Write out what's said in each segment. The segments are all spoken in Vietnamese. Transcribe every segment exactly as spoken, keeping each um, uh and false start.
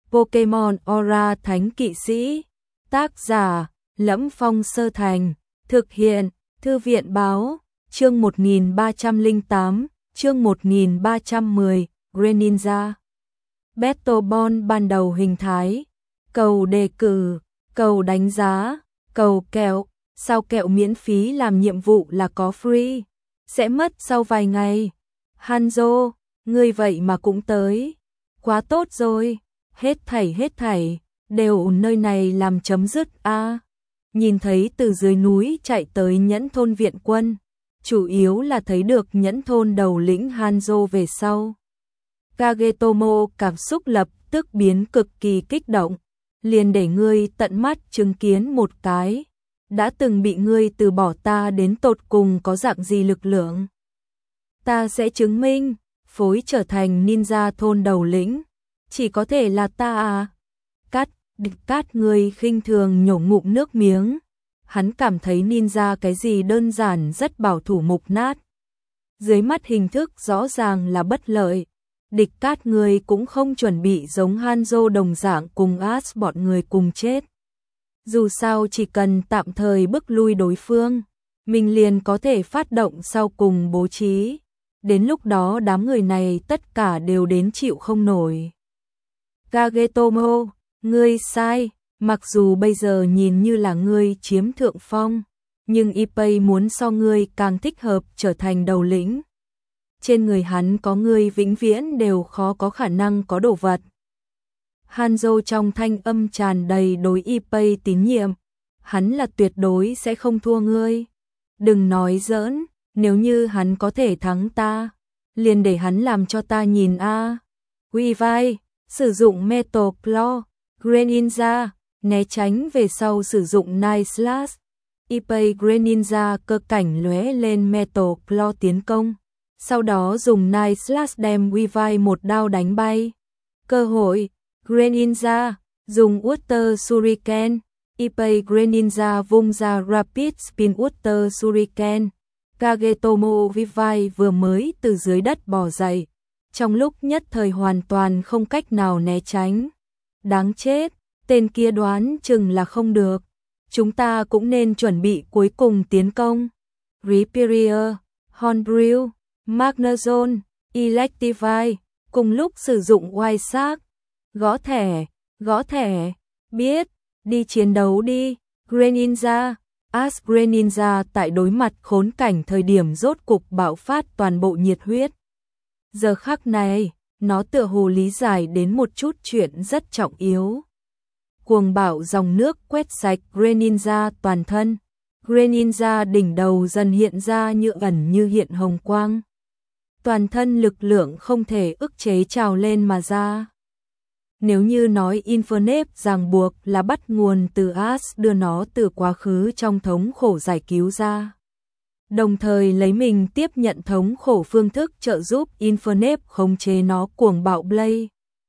Pokemon Aura Thánh Kỵ Sĩ. Tác giả: Lẫm Phong Sơ Thành. Thực hiện: Thư viện báo. Chương một nghìn ba trăm lẻ tám, chương một nghìn ba trăm mười, Greninja. Battle Ball ban đầu hình thái: cầu đề cử, cầu đánh giá, cầu kẹo. Sao kẹo miễn phí làm nhiệm vụ là có free, sẽ mất sau vài ngày. Hanzo, ngươi vậy mà cũng tới. Quá tốt rồi, hết thảy hết thảy, đều nơi này làm chấm dứt a. À. Nhìn thấy từ dưới núi chạy tới Nhẫn thôn viện quân, chủ yếu là thấy được Nhẫn thôn đầu lĩnh Hanzo về sau. Kagetomo cảm xúc lập tức biến cực kỳ kích động, liền để ngươi tận mắt chứng kiến một cái. Đã từng bị ngươi từ bỏ ta đến tột cùng có dạng gì lực lượng. Ta sẽ chứng minh, phối trở thành ninja thôn đầu lĩnh, chỉ có thể là ta à. Cát, địch cát ngươi khinh thường nhổ ngụm nước miếng. Hắn cảm thấy ninja cái gì đơn giản rất bảo thủ mục nát. Dưới mắt hình thức rõ ràng là bất lợi. Địch cát ngươi cũng không chuẩn bị giống Hanzo đồng dạng cùng Ash bọn người cùng chết. Dù sao chỉ cần tạm thời bức lui đối phương, mình liền có thể phát động sau cùng bố trí. Đến lúc đó đám người này tất cả đều đến chịu không nổi. Kagetomo, ngươi sai, mặc dù bây giờ nhìn như là ngươi chiếm thượng phong, nhưng Ippei muốn so ngươi càng thích hợp trở thành đầu lĩnh. Trên người hắn có ngươi vĩnh viễn đều khó có khả năng có đồ vật. Hanzo trong thanh âm tràn đầy đối Ippei tín nhiệm, hắn là tuyệt đối sẽ không thua ngươi. Đừng nói giỡn, nếu như hắn có thể thắng ta, liền để hắn làm cho ta nhìn a. À. Quy vai, sử dụng Metal Claw, Greninja, né tránh về sau sử dụng Night Slash. Ippei Greninja cơ cảnh lóe lên Metal Claw tiến công, sau đó dùng Night Slash đem Quy vai một đao đánh bay. Cơ hội, Greninja, dùng Water Shuriken. Ippei Greninja vung ra Rapid Spin Water Shuriken. Kagetomo Vivai vừa mới từ dưới đất bò dậy, trong lúc nhất thời hoàn toàn không cách nào né tránh. Đáng chết, tên kia đoán chừng là không được. Chúng ta cũng nên chuẩn bị cuối cùng tiến công. Riperior, Hornbrill, Magnezone, Electivire, cùng lúc sử dụng White Shark. Gõ thẻ, gõ thẻ, biết, đi chiến đấu đi, Greninja. Ash Greninja tại đối mặt khốn cảnh thời điểm rốt cục bạo phát toàn bộ nhiệt huyết. Giờ khắc này, nó tựa hồ lý giải đến một chút chuyện rất trọng yếu. Cuồng bạo dòng nước quét sạch Greninja toàn thân. Greninja đỉnh đầu dần hiện ra như ẩn như hiện hồng quang. Toàn thân lực lượng không thể ức chế trào lên mà ra. Nếu như nói Infernape ràng buộc là bắt nguồn từ Ash đưa nó từ quá khứ trong thống khổ giải cứu ra, đồng thời lấy mình tiếp nhận thống khổ phương thức trợ giúp Infernape khống chế nó cuồng bạo Blade,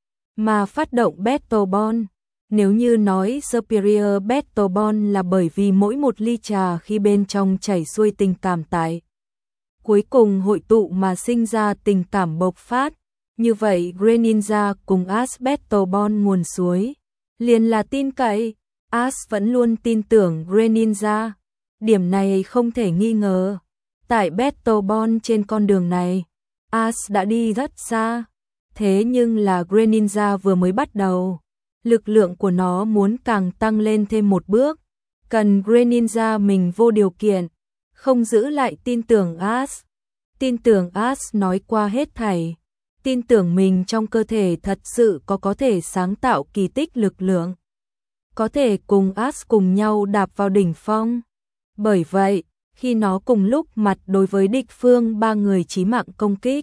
mà phát động Battle Ball. Nếu như nói Superior Battle Ball là bởi vì mỗi một ly trà khi bên trong chảy xuôi tình cảm tại cuối cùng hội tụ mà sinh ra tình cảm bộc phát, như vậy Greninja cùng Ash Battle Ball nguồn suối liền là tin cậy. Ash vẫn luôn tin tưởng Greninja, điểm này không thể nghi ngờ. Tại Battle Ball trên con đường này, Ash đã đi rất xa, thế nhưng là Greninja vừa mới bắt đầu, lực lượng của nó muốn càng tăng lên thêm một bước, cần Greninja mình vô điều kiện, không giữ lại tin tưởng Ash. Tin tưởng Ash nói qua hết thảy, tin tưởng mình trong cơ thể thật sự có có thể sáng tạo kỳ tích lực lượng, có thể cùng Ash cùng nhau đạp vào đỉnh phong. Bởi vậy, khi nó cùng lúc mặt đối với địch phương ba người chí mạng công kích,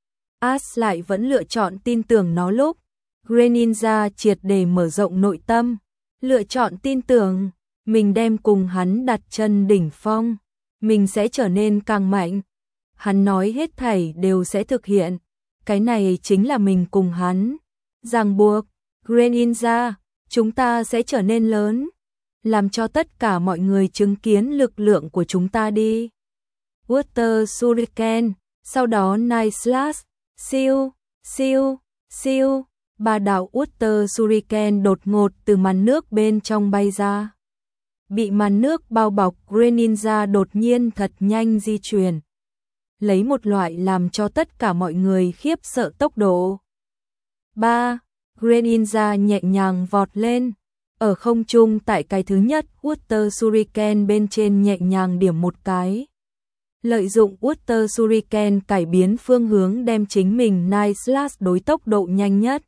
Ash lại vẫn lựa chọn tin tưởng nó. Lúc Greninja triệt để mở rộng nội tâm, lựa chọn tin tưởng mình đem cùng hắn đặt chân đỉnh phong, mình sẽ trở nên càng mạnh. Hắn nói hết thảy đều sẽ thực hiện. Cái này chính là mình cùng hắn ràng buộc. Greninja, chúng ta sẽ trở nên lớn, làm cho tất cả mọi người chứng kiến lực lượng của chúng ta đi. Water Shuriken, sau đó Night Slash, siêu, siêu, siêu, Ba đạo Water Shuriken đột ngột từ màn nước bên trong bay ra. Bị màn nước bao bọc, Greninja đột nhiên thật nhanh di chuyển, lấy một loại làm cho tất cả mọi người khiếp sợ tốc độ. ba. Greninja nhẹ nhàng vọt lên, ở không trung tại cái thứ nhất Water Shuriken bên trên nhẹ nhàng điểm một cái. Lợi dụng Water Shuriken cải biến phương hướng đem chính mình Night Slash đối tốc độ nhanh nhất.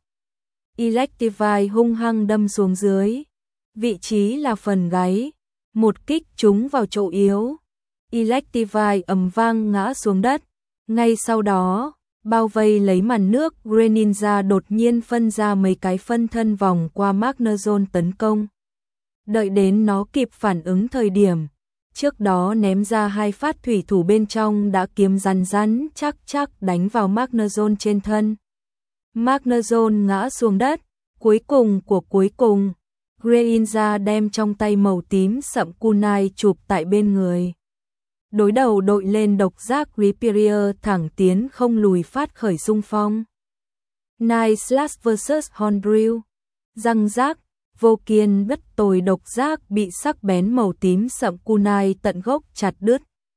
Electivire hung hăng đâm xuống dưới, vị trí là phần gáy, một kích trúng vào chỗ yếu. Electivire ầm vang ngã xuống đất, ngay sau đó, bao vây lấy màn nước, Greninja đột nhiên phân ra mấy cái phân thân vòng qua Magnezone tấn công. Đợi đến nó kịp phản ứng thời điểm, trước đó ném ra hai phát thủy thủ bên trong đã kiếm rắn rắn chắc chắc đánh vào Magnezone trên thân. Magnezone ngã xuống đất, cuối cùng của cuối cùng, Greninja đem trong tay màu tím sậm kunai chụp tại bên người. Đối đầu đội lên độc giác Rhyperior thẳng tiến không lùi phát khởi xung phong. Night Slash versus Hornbill. Răng rác, vô kiên bất tồi độc giác bị sắc bén màu tím sậm kunai tận gốc chặt đứt.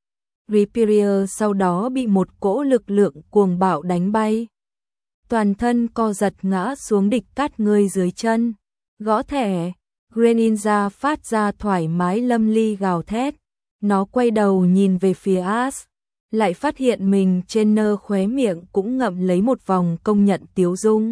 Rhyperior sau đó bị một cỗ lực lượng cuồng bạo đánh bay. Toàn thân co giật ngã xuống địch cát người dưới chân. Gõ thẻ, Greninja phát ra thoải mái lâm ly gào thét. Nó quay đầu nhìn về phía Ash, lại phát hiện mình trên nơ khóe miệng cũng ngậm lấy một vòng công nhận tiếu dung.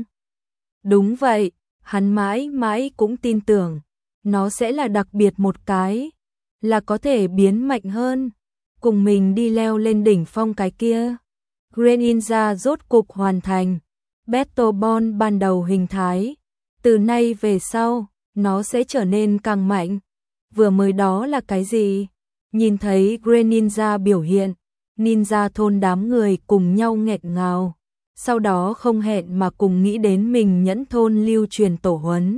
Đúng vậy, hắn mãi mãi cũng tin tưởng, nó sẽ là đặc biệt một cái, là có thể biến mạnh hơn, cùng mình đi leo lên đỉnh phong cái kia. Greninja rốt cục hoàn thành, Battle Bond ban đầu hình thái, từ nay về sau, nó sẽ trở nên càng mạnh. Vừa mới đó là cái gì? Nhìn thấy Greninja biểu hiện, ninja thôn đám người cùng nhau nghẹn ngào, sau đó không hẹn mà cùng nghĩ đến mình nhẫn thôn lưu truyền tổ huấn.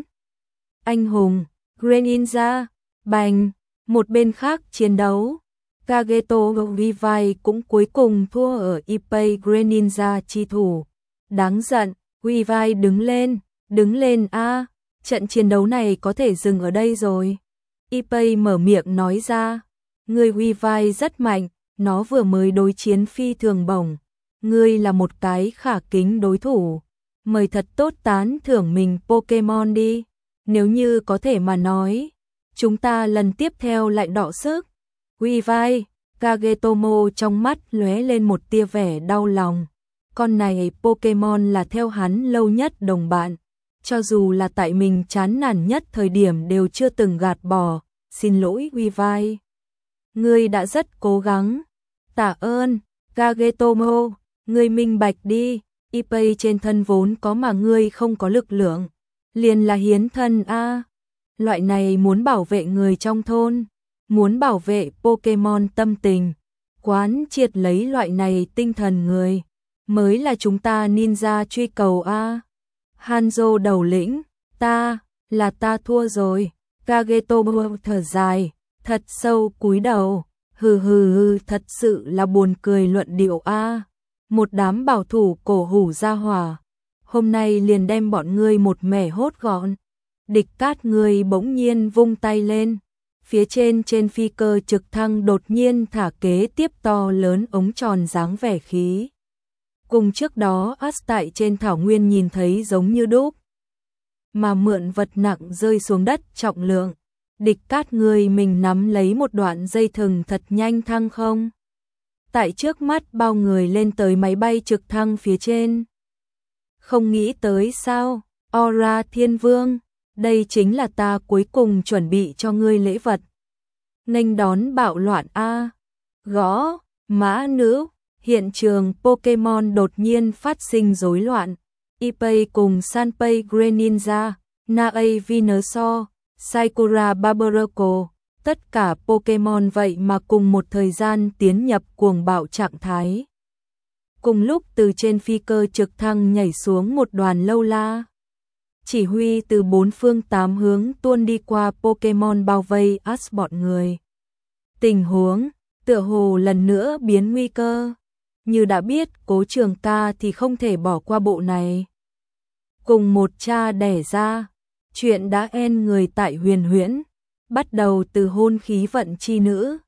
Anh hùng, Greninja, bành, một bên khác chiến đấu, Kageto Vivai cũng cuối cùng thua ở Ippei Greninja chi thủ. Đáng giận, Vivai đứng lên, đứng lên a, trận chiến đấu này có thể dừng ở đây rồi. Ippei mở miệng nói ra. Ngươi Vivai rất mạnh, nó vừa mới đối chiến phi thường bổng. Ngươi là một cái khả kính đối thủ. Mời thật tốt tán thưởng mình Pokemon đi. Nếu như có thể mà nói, chúng ta lần tiếp theo lại đọ sức. Vivai, Kagetomo trong mắt lóe lên một tia vẻ đau lòng. Con này Pokemon là theo hắn lâu nhất đồng bạn. Cho dù là tại mình chán nản nhất thời điểm đều chưa từng gạt bỏ. Xin lỗi Vivai. Ngươi đã rất cố gắng. Tạ ơn, Kagetomo, ngươi minh bạch đi, Ippei trên thân vốn có mà ngươi không có lực lượng, liền là hiến thân a. Loại này muốn bảo vệ người trong thôn, muốn bảo vệ Pokemon tâm tình, quán triệt lấy loại này tinh thần người, mới là chúng ta ninja truy cầu a. Hanzo đầu lĩnh, ta, là ta thua rồi, Kagetomo thở dài. Thật sâu cúi đầu, hừ hừ hừ, thật sự là buồn cười luận điệu a. Một đám bảo thủ cổ hủ gia hỏa, hôm nay liền đem bọn ngươi một mẻ hốt gọn. Địch cát ngươi bỗng nhiên vung tay lên, phía trên trên phi cơ trực thăng đột nhiên thả kế tiếp to lớn ống tròn dáng vẻ khí. Cùng trước đó Ash tại trên thảo nguyên nhìn thấy giống như đúc, mà mượn vật nặng rơi xuống đất trọng lượng. Địch cát người mình nắm lấy một đoạn dây thừng thật nhanh thăng không. Tại trước mắt bao người lên tới máy bay trực thăng phía trên. Không nghĩ tới sao, Aura Thiên Vương, đây chính là ta cuối cùng chuẩn bị cho ngươi lễ vật. Nghênh đón bạo loạn A. Gõ, mã nữ, hiện trường Pokemon đột nhiên phát sinh rối loạn. Ippei cùng Sanpei Greninja, Naei Venusaur, Sakura Barbaroko, tất cả Pokemon vậy mà cùng một thời gian tiến nhập cuồng bạo trạng thái. Cùng lúc từ trên phi cơ trực thăng nhảy xuống một đoàn lâu la. Chỉ huy từ bốn phương tám hướng tuôn đi qua Pokemon bao vây Ash bọn người. Tình huống, tựa hồ lần nữa biến nguy cơ. Như đã biết Cố Trường Ca thì không thể bỏ qua bộ này. cùng một cha đẻ ra. Chuyện đã en người tại Huyền Huyễn, bắt đầu từ hôn khí vận chi nữ,